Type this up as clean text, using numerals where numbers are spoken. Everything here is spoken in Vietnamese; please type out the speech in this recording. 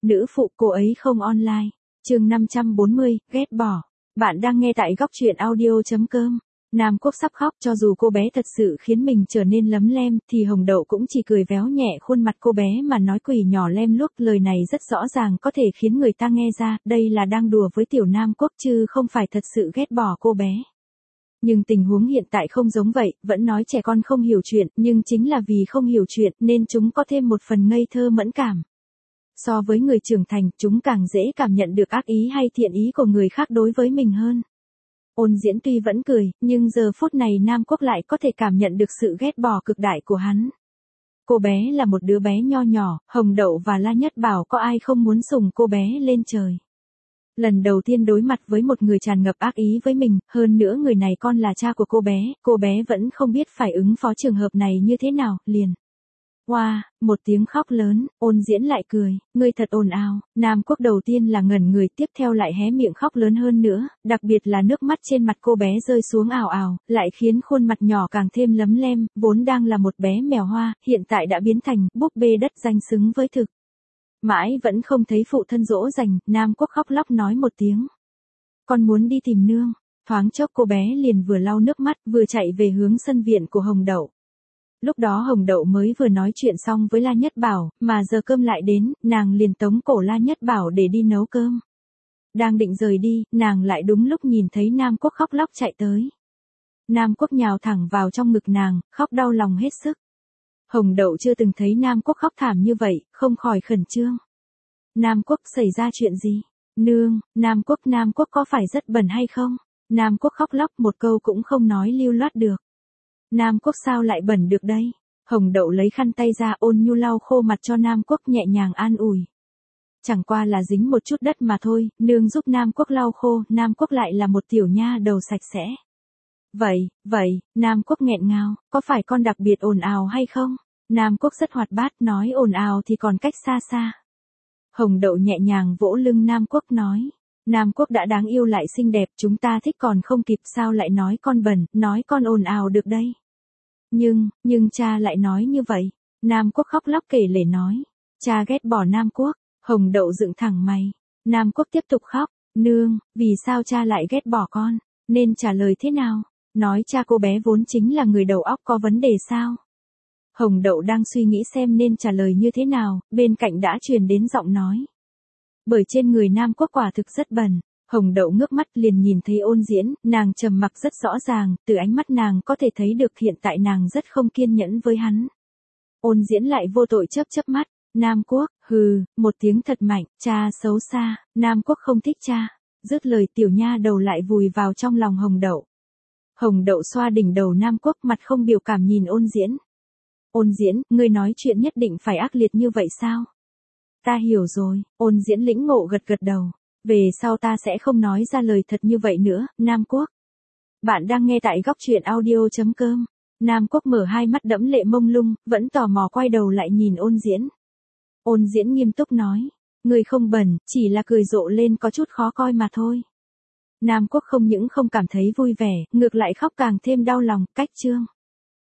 nữ phụ cô ấy không online. Chương 540, ghét bỏ. Bạn đang nghe tại góc truyện audio.com. Nam Quốc sắp khóc, cho dù cô bé thật sự khiến mình trở nên lấm lem, thì Hồng Đậu cũng chỉ cười véo nhẹ khuôn mặt cô bé mà nói quỷ nhỏ lem luốc. Lời này rất rõ ràng có thể khiến người ta nghe ra, đây là đang đùa với tiểu Nam Quốc chứ không phải thật sự ghét bỏ cô bé. Nhưng tình huống hiện tại không giống vậy, vẫn nói trẻ con không hiểu chuyện, nhưng chính là vì không hiểu chuyện nên chúng có thêm một phần ngây thơ mẫn cảm. So với người trưởng thành, chúng càng dễ cảm nhận được ác ý hay thiện ý của người khác đối với mình hơn. Ôn Diễn tuy vẫn cười, nhưng giờ phút này Nam Quốc lại có thể cảm nhận được sự ghét bỏ cực đại của hắn. Cô bé là một đứa bé nho nhỏ, Hồng Đậu và La Nhất Bảo có ai không muốn sủng cô bé lên trời. Lần đầu tiên đối mặt với một người tràn ngập ác ý với mình, hơn nữa người này còn là cha của cô bé vẫn không biết phải ứng phó trường hợp này như thế nào, liền. Wow, một tiếng khóc lớn, Ôn Diễn lại cười, ngươi thật ồn ào. Nam Quốc đầu tiên là ngẩn người, tiếp theo lại hé miệng khóc lớn hơn nữa, đặc biệt là nước mắt trên mặt cô bé rơi xuống ào ào, lại khiến khuôn mặt nhỏ càng thêm lấm lem, vốn đang là một bé mèo hoa, hiện tại đã biến thành búp bê đất danh xứng với thực. Mãi vẫn không thấy phụ thân dỗ dành, Nam Quốc khóc lóc nói một tiếng. Con muốn đi tìm nương. Thoáng chốc cô bé liền vừa lau nước mắt, vừa chạy về hướng sân viện của Hồng Đậu. Lúc đó Hồng Đậu mới vừa nói chuyện xong với La Nhất Bảo, mà giờ cơm lại đến, nàng liền tống cổ La Nhất Bảo để đi nấu cơm. Đang định rời đi, nàng lại đúng lúc nhìn thấy Nam Quốc khóc lóc chạy tới. Nam Quốc nhào thẳng vào trong ngực nàng, khóc đau lòng hết sức. Hồng Đậu chưa từng thấy Nam Quốc khóc thảm như vậy, không khỏi khẩn trương. Nam Quốc xảy ra chuyện gì? Nương, Nam Quốc có phải rất bẩn hay không? Nam Quốc khóc lóc một câu cũng không nói lưu loát được. Nam Quốc sao lại bẩn được đây? Hồng Đậu lấy khăn tay ra ôn nhu lau khô mặt cho Nam Quốc nhẹ nhàng an ủi. Chẳng qua là dính một chút đất mà thôi, nương giúp Nam Quốc lau khô, Nam Quốc lại là một tiểu nha đầu sạch sẽ. Vậy, Nam Quốc nghẹn ngào, có phải con đặc biệt ồn ào hay không? Nam Quốc rất hoạt bát nói ồn ào thì còn cách xa xa. Hồng Đậu nhẹ nhàng vỗ lưng Nam Quốc nói. Nam Quốc đã đáng yêu lại xinh đẹp, chúng ta thích còn không kịp, sao lại nói con bẩn, nói con ồn ào được đây. Nhưng cha lại nói như vậy. Nam Quốc khóc lóc kể lể nói. Cha ghét bỏ Nam Quốc. Hồng Đậu dựng thẳng mày. Nam Quốc tiếp tục khóc. Nương, vì sao cha lại ghét bỏ con? Nên trả lời thế nào? Nói cha cô bé vốn chính là người đầu óc có vấn đề sao? Hồng Đậu đang suy nghĩ xem nên trả lời như thế nào, bên cạnh đã truyền đến giọng nói. Bởi trên người Nam Quốc quả thực rất bẩn. Hồng Đậu ngước mắt liền nhìn thấy Ôn Diễn, nàng trầm mặc rất rõ ràng, từ ánh mắt nàng có thể thấy được hiện tại nàng rất không kiên nhẫn với hắn. Ôn Diễn lại vô tội chớp chớp mắt, Nam Quốc, hừ, một tiếng thật mạnh, cha xấu xa, Nam Quốc không thích cha. Dứt lời tiểu nha đầu lại vùi vào trong lòng Hồng Đậu. Hồng Đậu xoa đỉnh đầu Nam Quốc mặt không biểu cảm nhìn Ôn Diễn. Ôn Diễn, ngươi nói chuyện nhất định phải ác liệt như vậy sao? Ta hiểu rồi, Ôn Diễn lĩnh ngộ gật gật đầu. Về sau ta sẽ không nói ra lời thật như vậy nữa, Nam Quốc. Bạn đang nghe tại góc truyện audio.com. Nam Quốc mở hai mắt đẫm lệ mông lung, vẫn tò mò quay đầu lại nhìn Ôn Diễn. Ôn Diễn nghiêm túc nói. Người không bẩn, chỉ là cười rộ lên có chút khó coi mà thôi. Nam Quốc không những không cảm thấy vui vẻ, ngược lại khóc càng thêm đau lòng, cách chương.